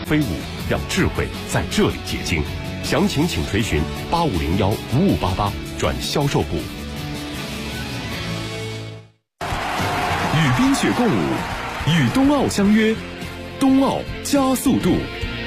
飞舞，让智慧在这里结晶。详情请垂询8501-5588转销售部。与冰雪共舞，与冬奥相约，冬奥加速度。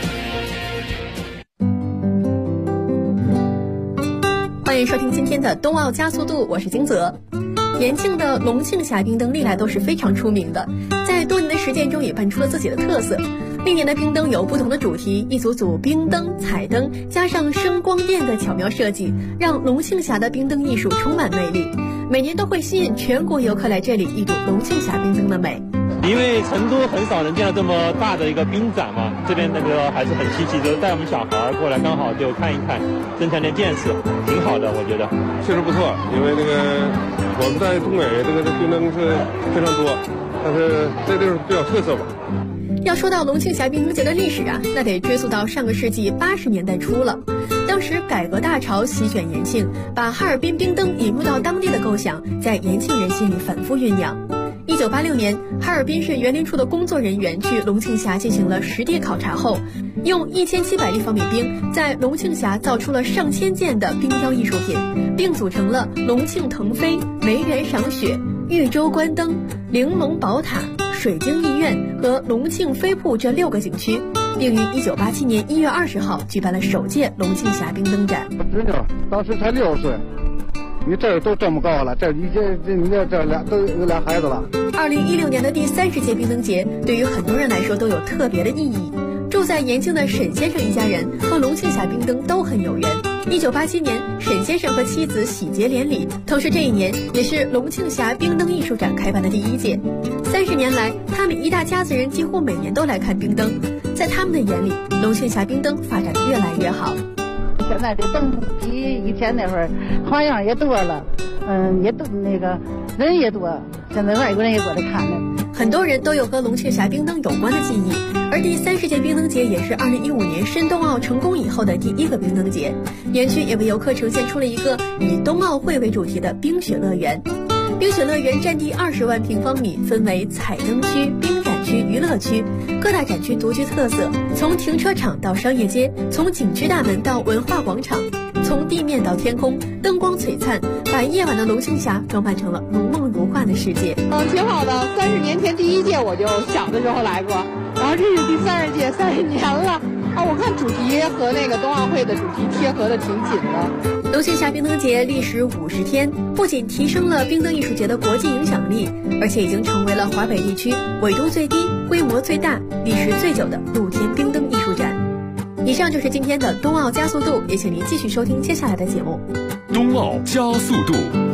欢迎收听今天的冬奥加速度，我是金泽。延庆的龙庆峡冰灯历来都是非常出名的，在多年的实践中也扮出了自己的特色。历年的冰灯有不同的主题，一组组冰灯、彩灯加上声光电的巧妙设计，让龙庆峡的冰灯艺术充满魅力。每年都会吸引全国游客来这里一睹龙庆峡冰灯的美。 因为成都很少能见到这么大的一个冰展嘛，这边那个还是很稀奇的，带我们小孩过来刚好就看一看，增强点见识，挺好的，我觉得确实不错。因为我们在东北这个冰灯是非常多，但是这地方比较特色吧。 要说到龙庆峡冰灯节的历史啊，那得追溯到上个世纪80年代初了。当时改革大潮席卷延庆，把哈尔滨冰灯引入到当地的构想，在延庆人心里反复酝酿。1986年，哈尔滨市园林处的工作人员去龙庆峡进行了实地考察后，用1700立方米冰在龙庆峡造出了上千件的冰雕艺术品，并组成了龙庆腾飞、梅园赏雪、豫州观灯、玲珑宝塔、水晶艺苑和龙庆飞瀑这6个景区，并于1987年1月20号举办了首届龙庆峡冰灯展。 侄女当时才6岁，你这都这么高了，你这俩都有俩孩子了。 2016年的第30届冰灯节对于很多人来说都有特别的意义。住在延庆的沈先生一家人和龙庆峡冰灯都很有缘。1987年，沈先生和妻子喜结连理，同时这一年也是龙庆峡冰灯艺术展开办的第1届。30年来，他们一大家子人几乎每年都来看冰灯，在他们的眼里，龙庆峡冰灯发展得越来越好。 现在这灯比以前那会儿花样也多了，也都人也多，现在外国人也过来看了。 很多人都有和龙庆峡冰灯有关的记忆，而第30届冰灯节也是2015年申冬奥成功以后的第1个冰灯节。园区也为游客呈现出了一个以冬奥会为主题的冰雪乐园。冰雪乐园占地20万平方米，分为彩灯区、冰展区、娱乐区，各大展区独具特色，从停车场到商业街，从景区大门到文化广场，从地面到天空，灯光璀璨，把夜晚的龙庆峡装扮成了如梦如幻的世界。 挺好的。30年前第1届我就小的时候来过，然后这是第30届，30年了。我看主题和那个冬奥会的主题贴合的挺紧的。 龙庆峡冰灯节历时50天，不仅提升了冰灯艺术节的国际影响力，而且已经成为了华北地区纬度最低、规模最大、历时最久的露天冰灯艺术展。以上就是今天的冬奥加速度，也请您继续收听接下来的节目。 冬奥加速度。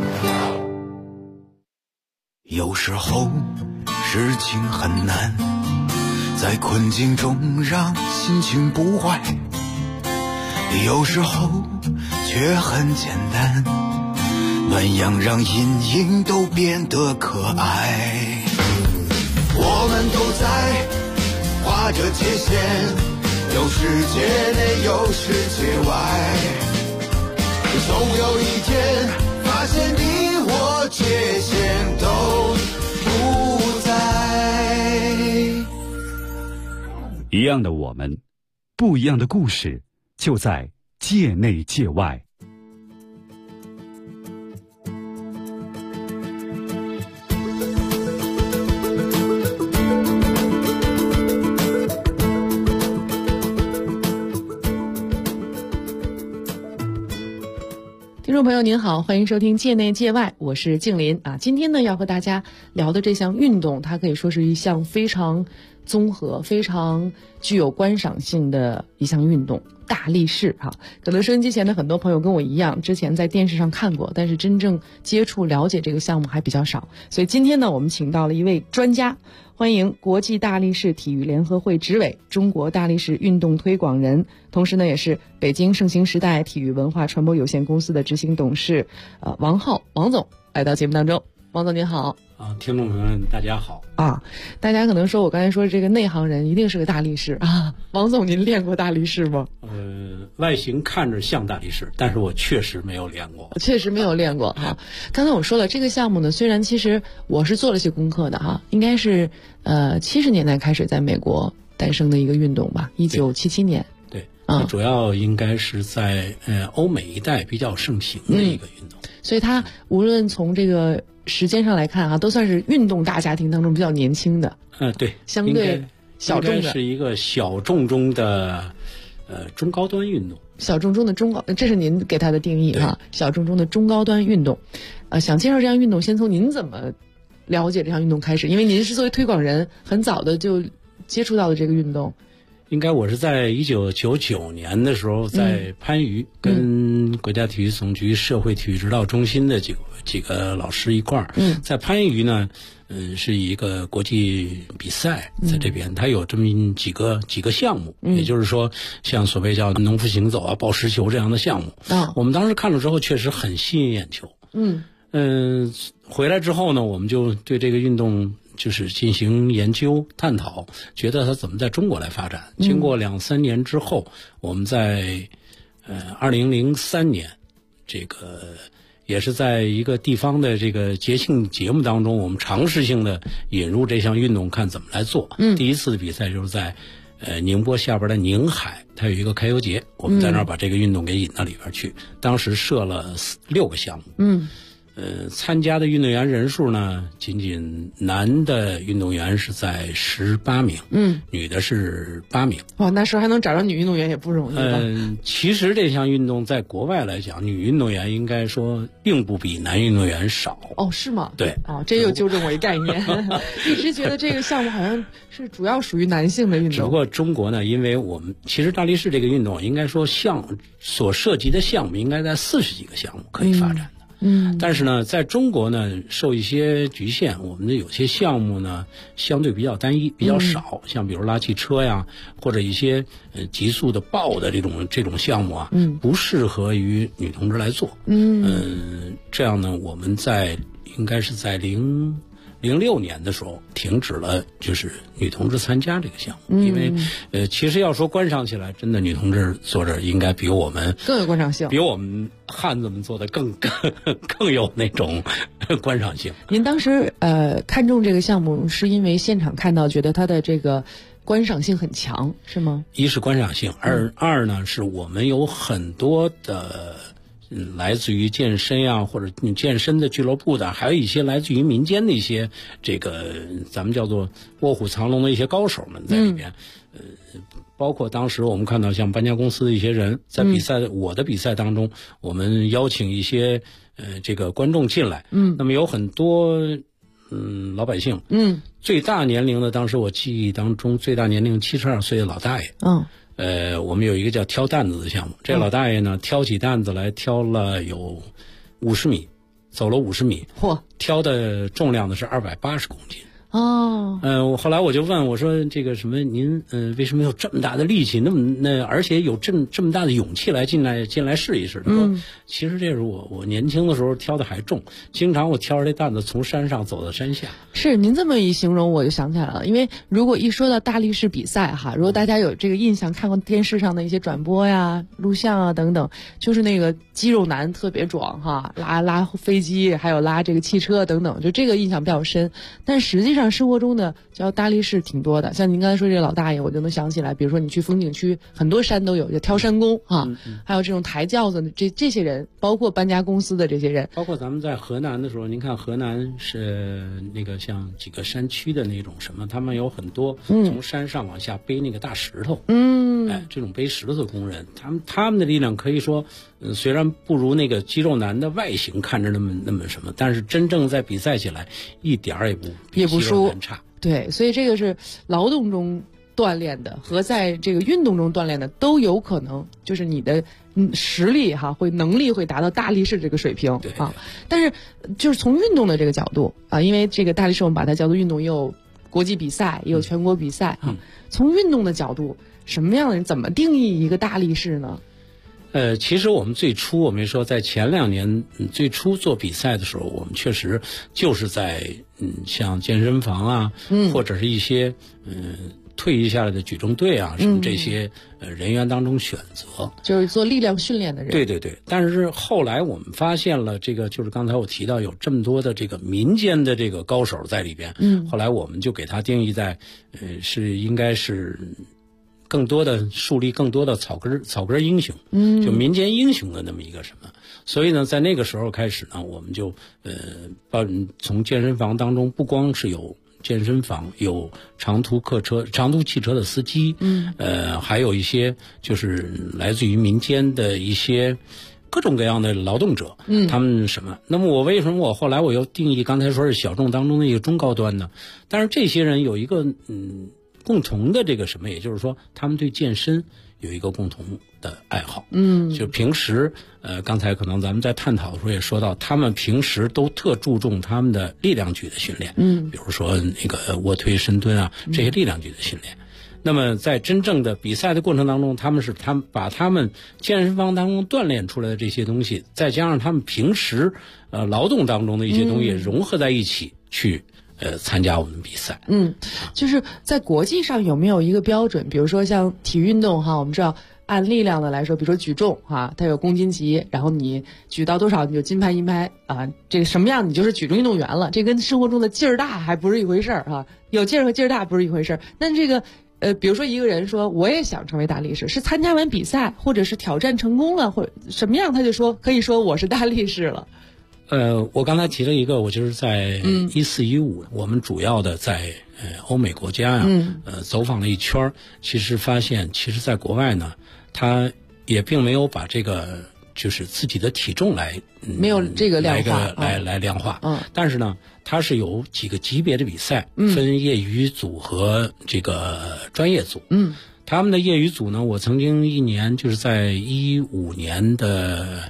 有时候事情很难，在困境中让心情不坏，有时候却很简单，暖阳让阴影都变得可爱。我们都在画着界限，有世界内有世界外，总有一天发现你我界限都不在。 一样的我们，不一样的故事，就在界内界外。 听众朋友您好，欢迎收听界内界外，我是静林啊。今天呢要和大家聊的这项运动，它可以说是一项非常综合、非常具有观赏性的一项运动，大力士哈。可能收音机前的很多朋友跟我一样，之前在电视上看过，但是真正接触了解这个项目还比较少。所以今天呢，我们请到了一位专家，欢迎国际大力士体育联合会执委、中国大力士运动推广人，同时呢也是北京盛行时代体育文化传播有限公司的执行董事王浩王总来到节目当中。王总您好。 听众朋友们大家好啊！大家可能说我刚才说这个内行人一定是个大力士啊。王总您练过大力士吗？ 外形看着像大力士，但是我确实没有练过。 确实没有练过哈。刚才我说了，这个项目呢，虽然其实我是做了些功课的哈，应该是70年代开始在美国诞生的一个运动吧，1977年。 对，它主要应该是在欧美一带比较盛行的一个运动。 所以它无论从这个时间上来看啊，都算是运动大家庭当中比较年轻的。 对， 相对小众的， 应该是一个小众中的中高端运动。 小众中的中高，这是您给它的定义哈。小众中的中高端运动，想介绍这项运动，先从您怎么了解这项运动开始，因为您是作为推广人，很早的就接触到了这个运动。 应该我是在1999年的时候，在番禺跟国家体育总局社会体育指导中心的几个老师一块儿，在番禺呢，是一个国际比赛，在这边它有这么几个项目，也就是说，像所谓叫农夫行走啊、抱石球这样的项目。我们当时看了之后，确实很吸引眼球。回来之后呢，我们就对这个运动就是进行研究探讨，觉得它怎么在中国来发展。经过2-3年之后，我们在2003年，这个也是在一个地方的这个节庆节目当中，我们尝试性的引入这项运动，看怎么来做。第一次的比赛就是在宁波下边的宁海，它有一个开游节，我们在那儿把这个运动给引到里边去。当时设了6个项目。参加的运动员人数呢，仅仅男的运动员是在18名，女的是8名。 哇，那时候还能找着女运动员也不容易吧？ 其实这项运动在国外来讲，女运动员应该说并不比男运动员少。 哦，是吗？ 对。 这又纠正我一概念，一直觉得这个项目好像是主要属于男性的运动。 只不过中国呢，因为我们其实大力士这个运动，应该说所涉及的项目应该在40几个项目可以发展。但是呢，在中国呢，受一些局限，我们的有些项目呢，相对比较单一，比较少，像比如拉汽车呀，或者一些急速的抱的这种项目啊，不适合于女同志来做。这样呢，我们应该是在06年的时候停止了，就是女同志参加这个项目，因为其实要说观赏起来，真的女同志做着应该比我们更有观赏性， 比我们汉子们做的更有那种观赏性。 您当时看中这个项目，是因为现场看到觉得它的这个观赏性很强，是吗？ 一是观赏性，二呢是我们有很多的。来自于健身呀，或者健身的俱乐部的，还有一些来自于民间的一些这个咱们叫做卧虎藏龙的一些高手们在里边。包括当时我们看到像搬家公司的一些人在比赛，我的比赛当中，我们邀请一些这个观众进来。那么有很多老百姓。最大年龄的，当时我记忆当中最大年龄72岁的老大爷。我们有一个叫挑担子的项目，这老大爷呢挑起担子来，挑了有50米，走了50米，挑的重量呢是280公斤。后来我就问我说，这个什么您为什么有这么大的力气，而且有这么大的勇气来进来试一试？他说，其实这是我年轻的时候挑的还重，经常我挑着这担子从山上走到山下。 是您这么一形容，我就想起来了，因为如果一说到大力士比赛哈，如果大家有这个印象，看过电视上的一些转播呀、录像啊等等，就是那个肌肉男特别壮哈，拉飞机，还有拉这个汽车等等，就这个印象比较深。但实际上生活中的叫大力士挺多的，像您刚才说这个老大爷，我就能想起来，比如说你去风景区，很多山都有，就挑山工啊，还有这种抬轿子的这些人，包括搬家公司的这些人， 包括咱们在河南的时候，您看河南是那个像几个山区的那种什么，他们有很多从山上往下背那个大石头，这种背石头的工人，他们的力量可以说，虽然不如那个肌肉男的外形看着那么什么，但是真正在比赛起来一点儿也不输。 对，所以这个是劳动中锻炼的和在这个运动中锻炼的都有可能，就是你的实力能力会达到大力士这个水平啊。但是就是从运动的这个角度啊，因为这个大力士我们把它叫做运动，也有国际比赛，也有全国比赛啊。从运动的角度，什么样的人怎么定义一个大力士呢？ 其实我们最初我们说在前2年最初做比赛的时候，我们确实就是在像健身房啊，或者是一些退役下来的举重队啊什么这些人员当中选择， 就是做力量训练的人。 对对对，但是后来我们发现了这个，就是刚才我提到有这么多的这个民间的这个高手在里边，后来我们就给他定义在是应该是更多的树立更多的草根英雄，就民间英雄的那么一个什么。所以呢，在那个时候开始呢，我们就从健身房当中不光是有健身房，有长途汽车的司机，还有一些就是来自于民间的一些各种各样的劳动者，他们什么？那么为什么我后来我又定义刚才说是小众当中的一个中高端呢？但是这些人有一个共同的这个什么，也就是说他们对健身有一个共同的爱好，就平时刚才可能咱们在探讨的时候也说到，他们平时都特注重他们的力量举的训练，比如说那个卧推、深蹲啊这些力量举的训练。那么在真正的比赛的过程当中，他们把他们健身房当中锻炼出来的这些东西，再加上他们平时劳动当中的一些东西融合在一起去参加我们比赛。 就是在国际上有没有一个标准？比如说像体育运动哈，我们知道按力量的来说，比如说举重哈，它有公斤级，然后你举到多少你就金牌银牌啊，这个什么样你就是举重运动员了。这跟生活中的劲儿大还不是一回事儿哈，有劲儿和劲儿大不是一回事儿。但这个比如说一个人说我也想成为大力士，是参加完比赛或者是挑战成功了或者什么样，他就说可以说我是大力士了。 我刚才提了一个，我就是在14、15，我们主要的在欧美国家呀，走访了一圈，其实发现，其实在国外呢，他也并没有把这个就是自己的体重来没有这个量化来量化，但是呢，它是有几个级别的比赛，分业余组和这个专业组，他们的业余组呢，我曾经一年就是在15年的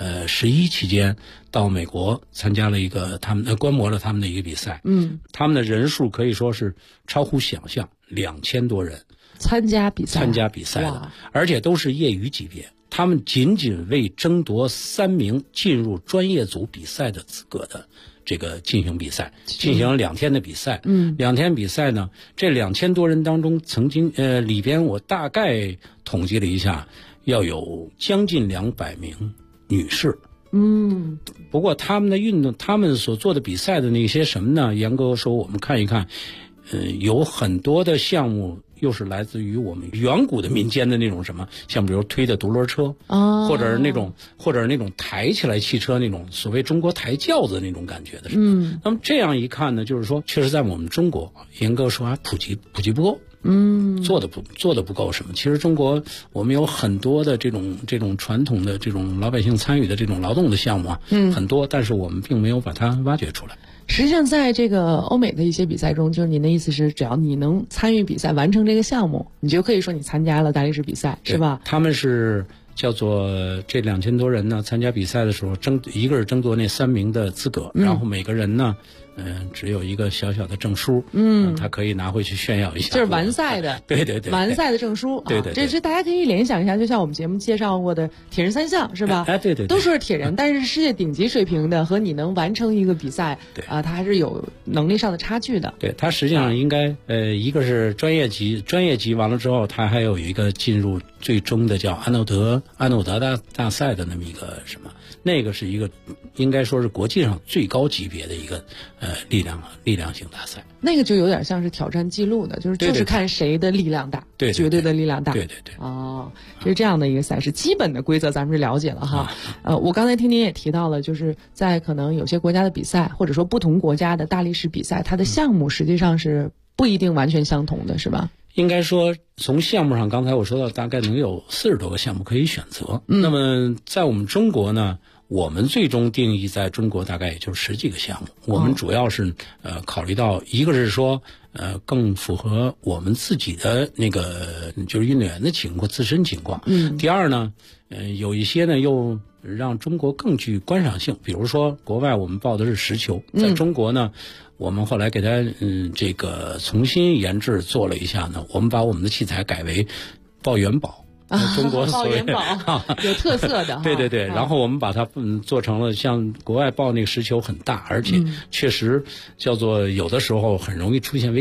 11期间到美国参加了一个观摩了他们的一个比赛，他们的人数可以说是超乎想象，2000多人参加比赛的，而且都是业余级别。他们仅仅为争夺3名进入专业组比赛的资格的这个进行比赛，进行了2天的比赛。2天比赛呢，这2000多人当中，曾经里边我大概统计了一下，要有将近200名女士。不过他们的运动，他们所做的比赛的那些什么呢？严格说，我们看一看，有很多的项目又是来自于我们远古的民间的那种什么，像比如推的独轮车，或者是那种抬起来汽车那种所谓中国抬轿子那种感觉的什么。那么这样一看呢，就是说，确实在我们中国，严格说还普及不够。做的不够什么？其实中国我们有很多的这种传统的这种老百姓参与的这种劳动的项目啊，很多，但是我们并没有把它挖掘出来。 实际上，在这个欧美的一些比赛中，就是您的意思是，只要你能参与比赛，完成这个项目，你就可以说你参加了大力士比赛，是吧？ 他们是叫做这2000多人呢，参加比赛的时候一个是争夺那3名的资格，然后每个人呢。只有一个小小的证书，他可以拿回去炫耀一下， 就是完赛的， 对， 完赛的证书， 对， 这大家可以联想一下，就像我们节目介绍过的铁人3项，是吧？ 对， 都说是铁人，但是世界顶级水平的和你能完成一个比赛，他还是有能力上的差距的。 对，他实际上应该一个是专业级完了之后，他还有一个进入最终的叫安诺德大赛的那么一个什么，那个是一个应该说是国际上最高级别的一个力量型大赛， 那个就有点像是挑战记录的，就是看谁的力量大， 对， 绝对的力量大， 对， 是这样的一个赛事。基本的规则咱们是了解了哈。我刚才听您也提到了，就是在可能有些国家的比赛，或者说不同国家的大力士比赛，它的项目实际上是不一定完全相同的，是吧？ 应该说，从项目上，刚才我说到大概能有40多个项目可以选择。那么在我们中国呢？我们最终定义在中国大概也就10几个项目，我们主要是考虑到一个是说更符合我们自己的那个就是运动员的自身情况，第二呢有一些呢又让中国更具观赏性，比如说国外我们报的是实球，在中国呢我们后来给它这个重新研制做了一下呢，我们把我们的器材改为报元宝。中国所谓有特色的， 对，然后我们把它做成了像国外报那个实球很大，而且确实叫做有的时候很容易出现危险，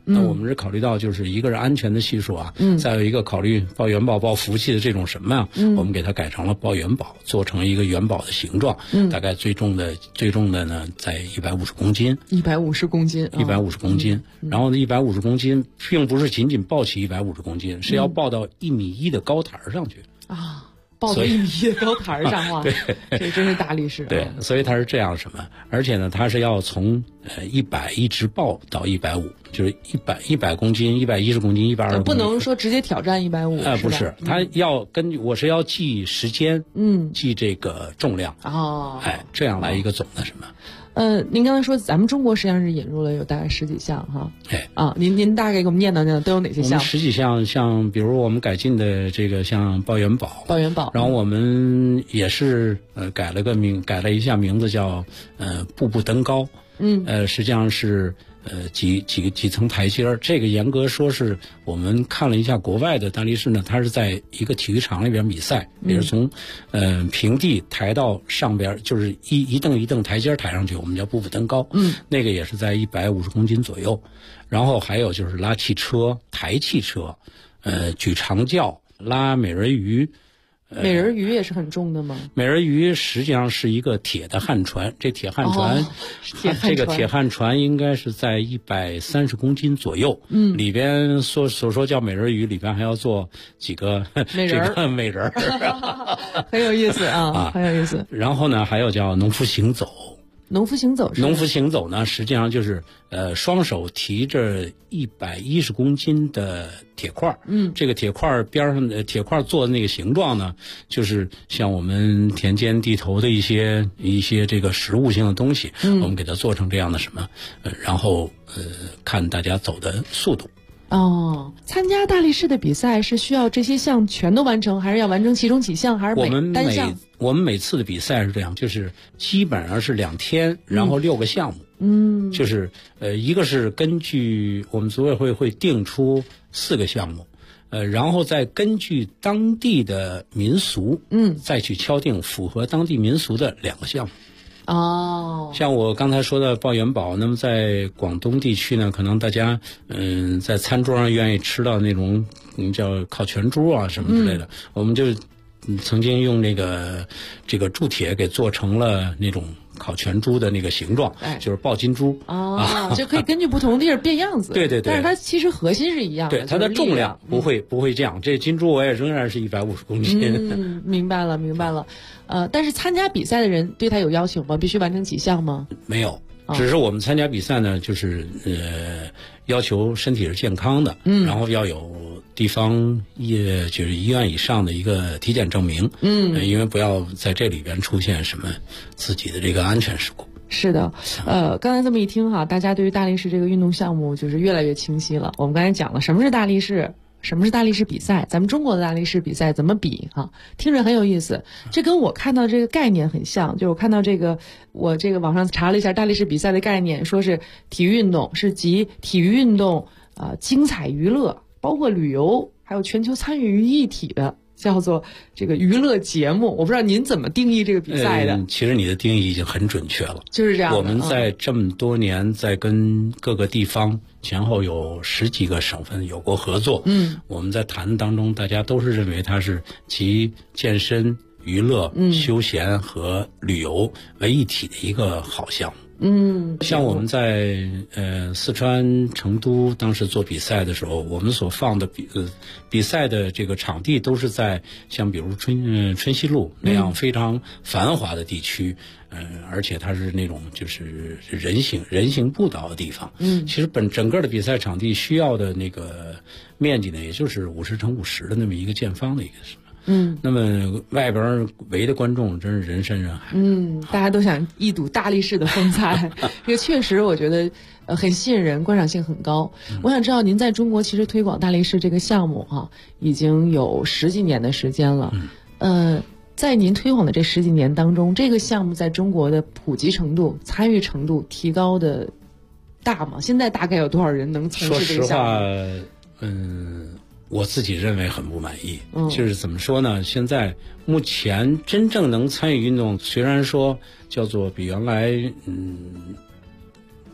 那我们是考虑到就是一个是安全的系数啊，再有一个考虑抱元宝、抱福气的这种什么呀，我们给它改成了抱元宝，做成一个元宝的形状，大概最重的呢在150公斤。 150公斤 ，150公斤。然后呢，150公斤并不是仅仅抱起150公斤，是要抱到1.1米的高台上去啊。抱到1米的高台上啊， 对， 这真是大力士。 对，所以它是这样什么？而且呢，它是要从100一直抱到150，就是100公斤、110公斤、120公斤。 不能说直接挑战150。 不是，它要根据我是要记时间，记这个重量。 哦， 这样来一个总的什么？ 您刚才说咱们中国实际上是引入了有大概10几项哈，您大概给我们念叨念叨都有哪些项？ 我们10几项，像比如我们改进的这个像抱元宝，然后我们也是改了一下名字叫步步登高，实际上是几层台阶儿。这个严格说是我们看了一下国外的大力士呢，他是在一个体育场里边比赛，比如从平地抬到上边，就是一蹬一蹬台阶抬上去，我们叫步步登高。那个也是在150公斤左右。然后还有就是拉汽车、抬汽车，举长轿、拉美人鱼。 美人鱼也是很重的吗？ 美人鱼实际上是一个铁的旱船，这铁旱船，这个铁旱船应该是在130公斤左右。里边所说叫美人鱼，里边还要做几个美人很有意思啊，很有意思。 然后呢，还有叫农夫行走。 农夫行走呢，实际上就是双手提着110公斤的铁块，这个铁块边上的铁块做的那个形状呢，就是像我们田间地头的一些这个实物性的东西，我们给它做成这样的什么，然后看大家走的速度。 参加大力士的比赛是需要这些项全都完成，还是要完成其中几项，还是单项？ 我们每次的比赛是这样，就是基本上是2天，然后6个项目。就是一个是根据我们组委会会定出4个项目，然后再根据当地的民俗，再去敲定符合当地民俗的2个项目。像我刚才说的抱元宝，那么在广东地区呢，可能大家在餐桌上愿意吃到那种叫烤全猪啊什么之类的，我们就曾经用这个铸铁给做成了那种烤全猪的那个形状，就是抱金猪就可以根据不同地儿变样子。 对， 但是它其实核心是一样的。 对，它的重量不会这样。这金猪我也仍然是150公斤。 明白了。但是参加比赛的人对他有要求吗？必须完成几项吗？ 没有，只是我们参加比赛呢，就是要求身体是健康的，然后要有地方就是医院以上的一个体检证明，因为不要在这里边出现什么自己的这个安全事故。 是的，刚才这么一听哈，大家对于大力士这个运动项目就是越来越清晰了。我们刚才讲了什么是大力士，什么是大力士比赛，咱们中国的大力士比赛怎么比哈，听着很有意思。这跟我看到这个概念很像，就是我看到我这个网上查了一下大力士比赛的概念，说是体育运动是集体育运动精彩娱乐，包括旅游还有全球参与于一体的，叫做这个娱乐节目。我不知道您怎么定义这个比赛的？ 其实你的定义已经很准确了， 就是这样的。 我们在这么多年在跟各个地方前后有10几个省份有过合作，我们在谈当中，大家都是认为它是集健身、娱乐、休闲和旅游为一体的一个好项目。像我们在四川成都当时做比赛的时候，我们所放的比赛的这个场地都是在像比如春熙路那样非常繁华的地区，而且它是那种就是人行步道的地方。其实整个的比赛场地需要的那个面积呢，也就是50×50的那么一个见方的一个什么。那么外边围的观众真是人山人海。 大家都想一睹大力士的风采，这个确实我觉得很吸引人，观赏性很高。我想知道您在中国其实推广大力士这个项目已经有10几年的时间了。在您推广的这10几年当中，这个项目在中国的普及程度、参与程度提高的大吗？现在大概有多少人能从事这个项目？ 说实话，我自己认为很不满意。就是怎么说呢？现在目前真正能参与运动，虽然说叫做比原来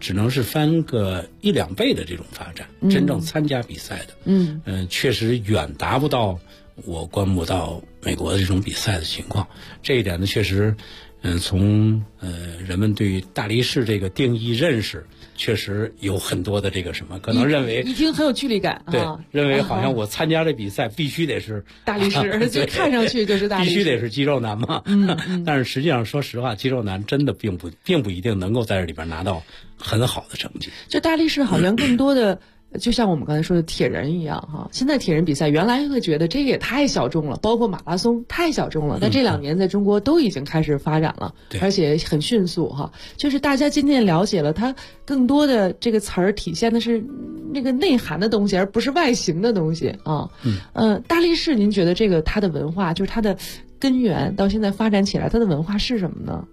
只能是翻个1-2倍的这种发展，真正参加比赛的，确实远达不到我观摩到美国的这种比赛的情况。这一点呢，确实，从人们对于大力士这个定义认识，确实有很多的这个什么，可能认为一听很有距离感， 对，认为好像我参加这比赛必须得是大力士，就看上去就是大力士， 必须得是肌肉男嘛。但是实际上，说实话，肌肉男真的并不一定能够在这里边拿到很好的成绩。 就大力士好像更多的。就像我们刚才说的铁人一样哈，现在铁人比赛原来会觉得这个也太小众了，包括马拉松太小众了，但这2年在中国都已经开始发展了，而且很迅速哈。就是大家渐渐了解了它更多的这个词儿体现的是那个内涵的东西，而不是外形的东西啊。大力士，您觉得这个它的文化，就是它的根源到现在发展起来，它的文化是什么呢？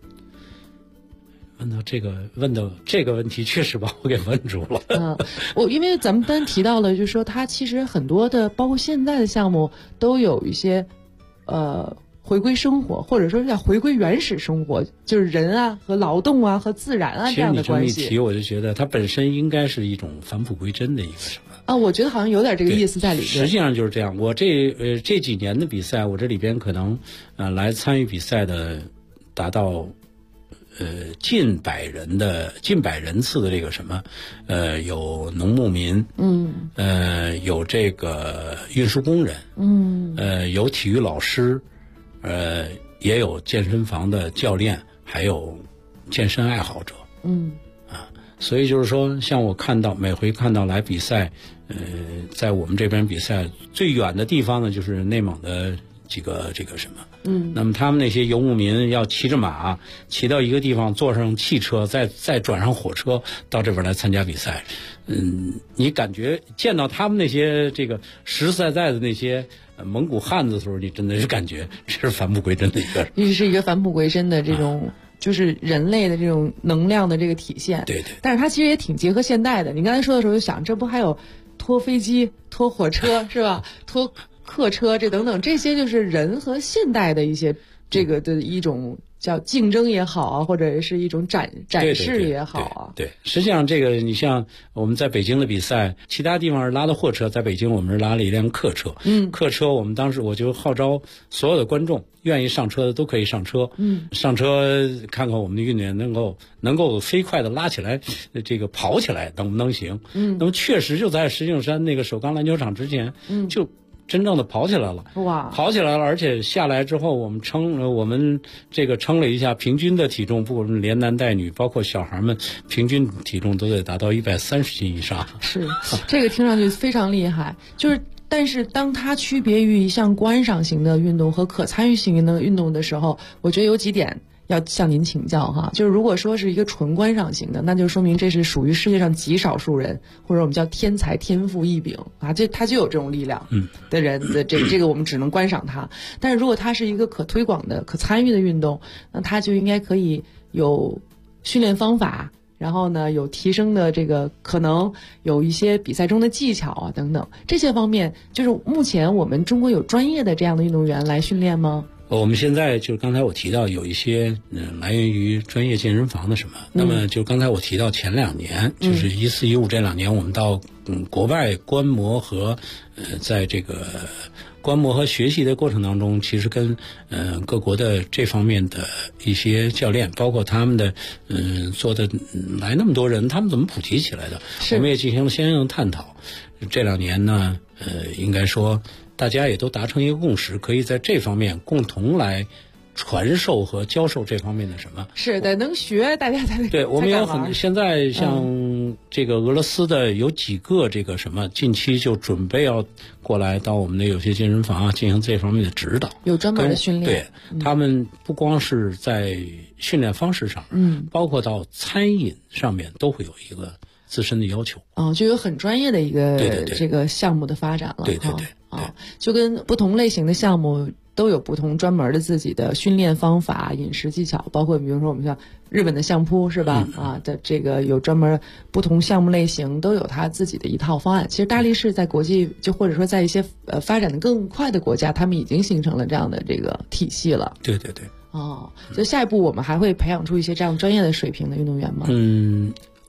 问到这个问题，确实把我给问住了。 因为咱们刚提到了，就是说它其实很多的，包括现在的项目都有一些回归生活，或者说叫回归原始生活，就是人啊和劳动啊和自然啊这样的关系。 其实你这么一提，我就觉得它本身应该是一种返璞归真的一个什么我觉得好像有点这个意思在里面。 实际上就是这样。我这几年的比赛，我这里边可能来参与比赛的达到。近百人次的这个什么，有农牧民，有这个运输工人，有体育老师，也有健身房的教练，还有健身爱好者，所以就是说，像我每回看到来比赛，在我们这边比赛最远的地方呢，就是内蒙的几个这个什么。那么他们那些游牧民要骑着马，骑到一个地方，坐上汽车，再转上火车到这边来参加比赛。你感觉见到他们那些这个实实在在的那些蒙古汉子的时候，你真的是感觉这是返璞归真的一个， 这是一个返璞归真的这种。就是人类的这种能量的这个体现， 对。 但是它其实也挺结合现代的。你刚才说的时候就想，这不还有拖飞机、拖火车是吧？拖客车这等等，这些就是人和现代的一些这个的一种叫竞争也好啊，或者是一种展示也好啊。 对，实际上这个你像我们在北京的比赛，其他地方是拉的货车，在北京我们是拉了一辆客车。客车我们当时我就号召所有的观众愿意上车的都可以上车。上车看看我们的运动员能够飞快的拉起来，这个跑起来能不能行？那么确实就在石景山那个首钢篮球场之前，就真正的跑起来了，跑起来了，而且下来之后，我们称了一下平均的体重，不管连男带女，包括小孩们，平均体重都得达到130斤以上。 是，这个听上去非常厉害。但是当它区别于一项观赏型的运动和可参与型的运动的时候，我觉得有几点要向您请教哈。就是如果说是一个纯观赏型的，那就说明这是属于世界上极少数人，或者我们叫天才天赋异禀啊，他就有这种力量的人的这个我们只能观赏他。但是如果它是一个可推广的、可参与的运动，那它就应该可以有训练方法。然后呢，有提升的这个可能，有一些比赛中的技巧啊等等，这些方面，就是目前我们中国有专业的这样的运动员来训练吗？ 我们现在就是刚才我提到有一些来源于专业健身房的什么，那么就刚才我提到前2年，就是14、15这2年，我们到国外观摩和在这个观摩和学习的过程当中，其实跟各国的这方面的一些教练，包括他们的做的来那么多人，他们怎么普及起来的，我们也进行了相应的探讨。这2年呢，应该说大家也都达成一个共识，可以在这方面共同来传授和教授这方面的什么？ 是的，能学大家才对。我们有现在像这个俄罗斯的有几个这个什么，近期就准备要过来到我们的有些健身房进行这方面的指导， 有专门的训练。 对，他们不光是在训练方式上，包括到餐饮上面都会有一个自身的要求。 就有很专业的一个这个项目的发展了。 对。 就跟不同类型的项目都有不同专门的自己的训练方法、饮食技巧，包括比如说我们像日本的相扑是吧？的这个有专门不同项目类型都有他自己的一套方案。其实大力士在国际就或者说在一些发展的更快的国家，他们已经形成了这样的这个体系了。 对。 就下一步我们还会培养出一些这样专业的水平的运动员吗？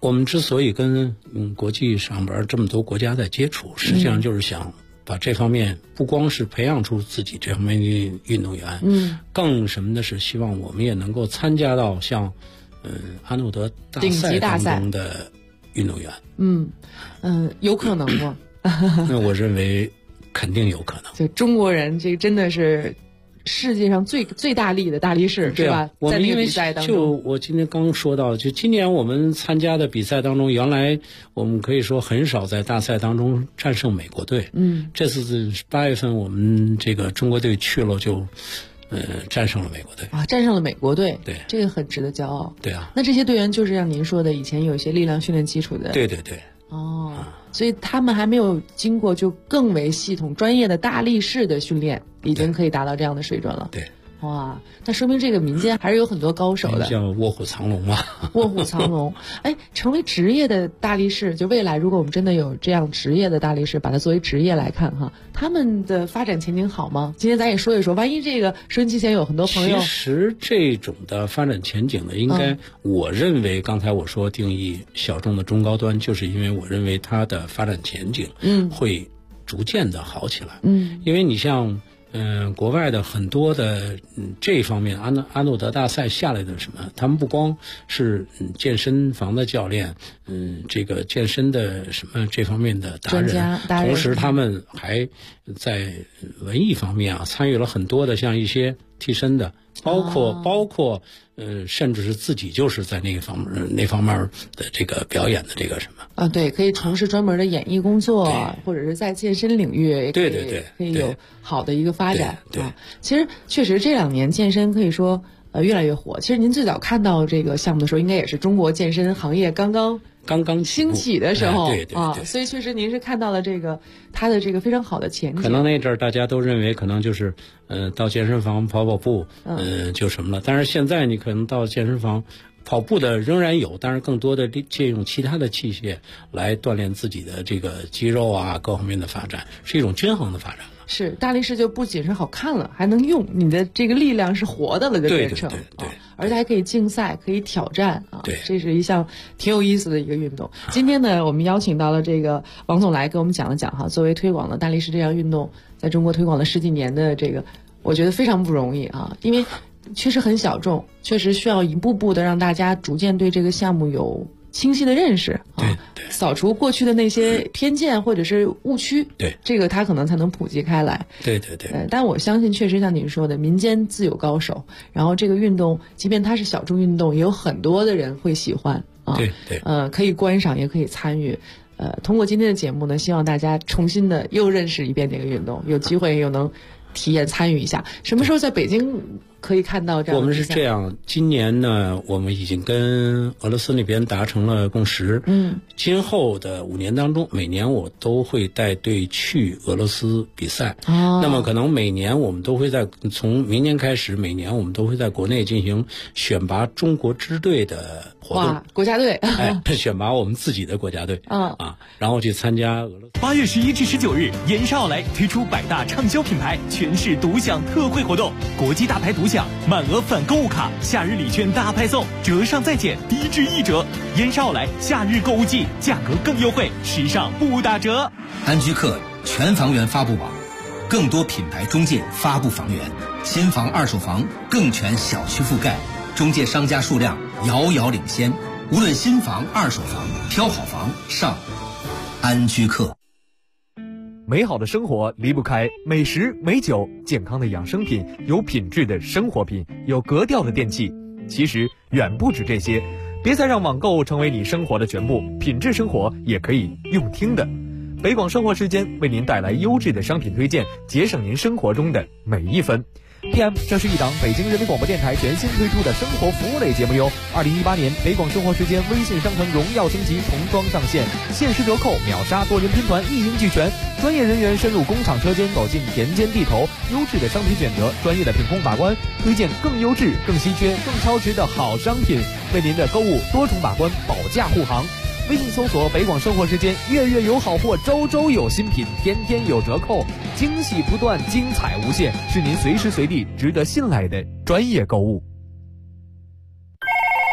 我们之所以跟国际上边这么多国家在接触，实际上就是想把这方面不光是培养出自己这方面的运动员，更什么的是希望我们也能够参加到像阿诺德大赛当中的运动员。 有可能吗？ 那我认为肯定有可能。 就中国人这真的是世界上最大力的大力士，是吧？ 我们因为就我今天刚说到，就今年我们参加的比赛当中，原来我们可以说很少在大赛当中战胜美国队。这次8月份我们这个中国队去了就战胜了美国队啊，战胜了美国队， 对， 这个很值得骄傲。 对啊， 那这些队员就是像您说的，以前有一些力量训练基础的。 对对对。 所以他们还没有经过就更为系统专业的大力士的训练，已经可以达到这样的水准了。 对， 哇，那说明这个民间还是有很多高手的。 叫卧虎藏龙嘛。 卧虎藏龙，成为职业的大力士，就未来如果我们真的有这样职业的大力士，把它作为职业来看哈，他们的发展前景好吗？今天咱也说一说，万一这个收音机前有很多朋友， 其实这种的发展前景呢，应该我认为刚才我说定义小众的中高端，就是因为我认为它的发展前景会逐渐的好起来。因为你像国外的很多的这方面阿诺德大赛下来的什么，他们不光是健身房的教练，这个健身的什么这方面的达人，同时他们还在文艺方面参与了很多的像一些替身的，包括甚至是自己就是在那方面的这个表演的这个什么对，可以从事专门的演艺工作，或者是在健身领域也可以可以有好的一个发展。 对， 其实确实这2年健身可以说越来越火。其实您最早看到这个项目的时候，应该也是中国健身行业刚刚兴起的时候。 对， 所以确实您是看到了它的这个非常好的前景。 可能那阵儿大家都认为可能就是到健身房跑步就什么了，但是现在你可能到健身房跑步的仍然有，但是更多的借用其他的器械来锻炼自己的这个肌肉各方面的发展，是一种均衡的发展。 是大力士就不仅是好看了，还能用，你的这个力量是活的了，就变成对， 而且还可以竞赛，可以挑战对， 这是一项挺有意思的一个运动。今天呢，我们邀请到了这个王总来给我们讲了讲哈，作为推广了大力士这项运动，在中国推广了10几年的这个，我觉得非常不容易因为确实很小众，确实需要一步步的让大家逐渐对这个项目有清晰的认识扫除过去的那些偏见或者是误区， 对， 这个它可能才能普及开来。 对， 但我相信确实像您说的，民间自有高手，然后这个运动即便它是小众运动，也有很多的人会喜欢对， 可以观赏也可以参与。通过今天的节目呢，希望大家重新的又认识一遍这个运动，有机会又能体验参与一下。什么时候在北京可以看到这样的？ 我们是这样，今年呢，我们已经跟俄罗斯那边达成了共识。今后的5年当中，每年我都会带队去俄罗斯比赛。那么可能每年我们都会从明年开始，每年我们都会在国内进行选拔中国支队的活动。 国家队选拔我们自己的国家队然后去参加俄罗斯。 8月11至19日，延沙奥莱推出百大畅销品牌全市独享特惠活动，国际大牌独享，满额返购物卡，夏日礼券大派送，折上再减，低至1折。延沙奥莱夏日购物季，价格更优惠，时尚不打折。 安居客全房源发布网，更多品牌中介发布房源，新房二手房更全小区覆盖，中介商家数量遥遥领先。无论新房二手房，挑好房上安居客。 美好的生活离不开美食美酒，健康的养生品，有品质的生活品，有格调的电器。其实远不止这些，别再让网购成为你生活的全部，品质生活也可以用听的。北广生活时间为您带来优质的商品推荐，节省您生活中的每一分。PM 这是一档北京人民广播电台全新推出的生活服务类节目哟。2018年北广生活时间微信商城荣耀升级重装上线，限时折扣，秒杀多人拼团，一应俱全。专业人员深入工厂车间，走进田间地头，优质的商品选择，专业的品控把关，推荐更优质、更稀缺、更超值的好商品，为您的购物多重把关，保驾护航。微信搜索北广生活时间，月月有好货，周周有新品，天天有折扣，惊喜不断，精彩无限，是您随时随地值得信赖的专业购物。 小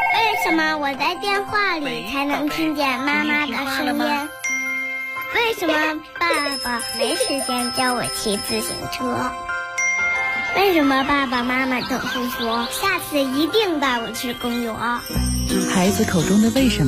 什么我在电话里才能听见妈妈的声音？为什么爸爸没时间教我骑自行车？为什么爸爸妈妈总是说下次一定带我去公园？ 孩子口中的为什么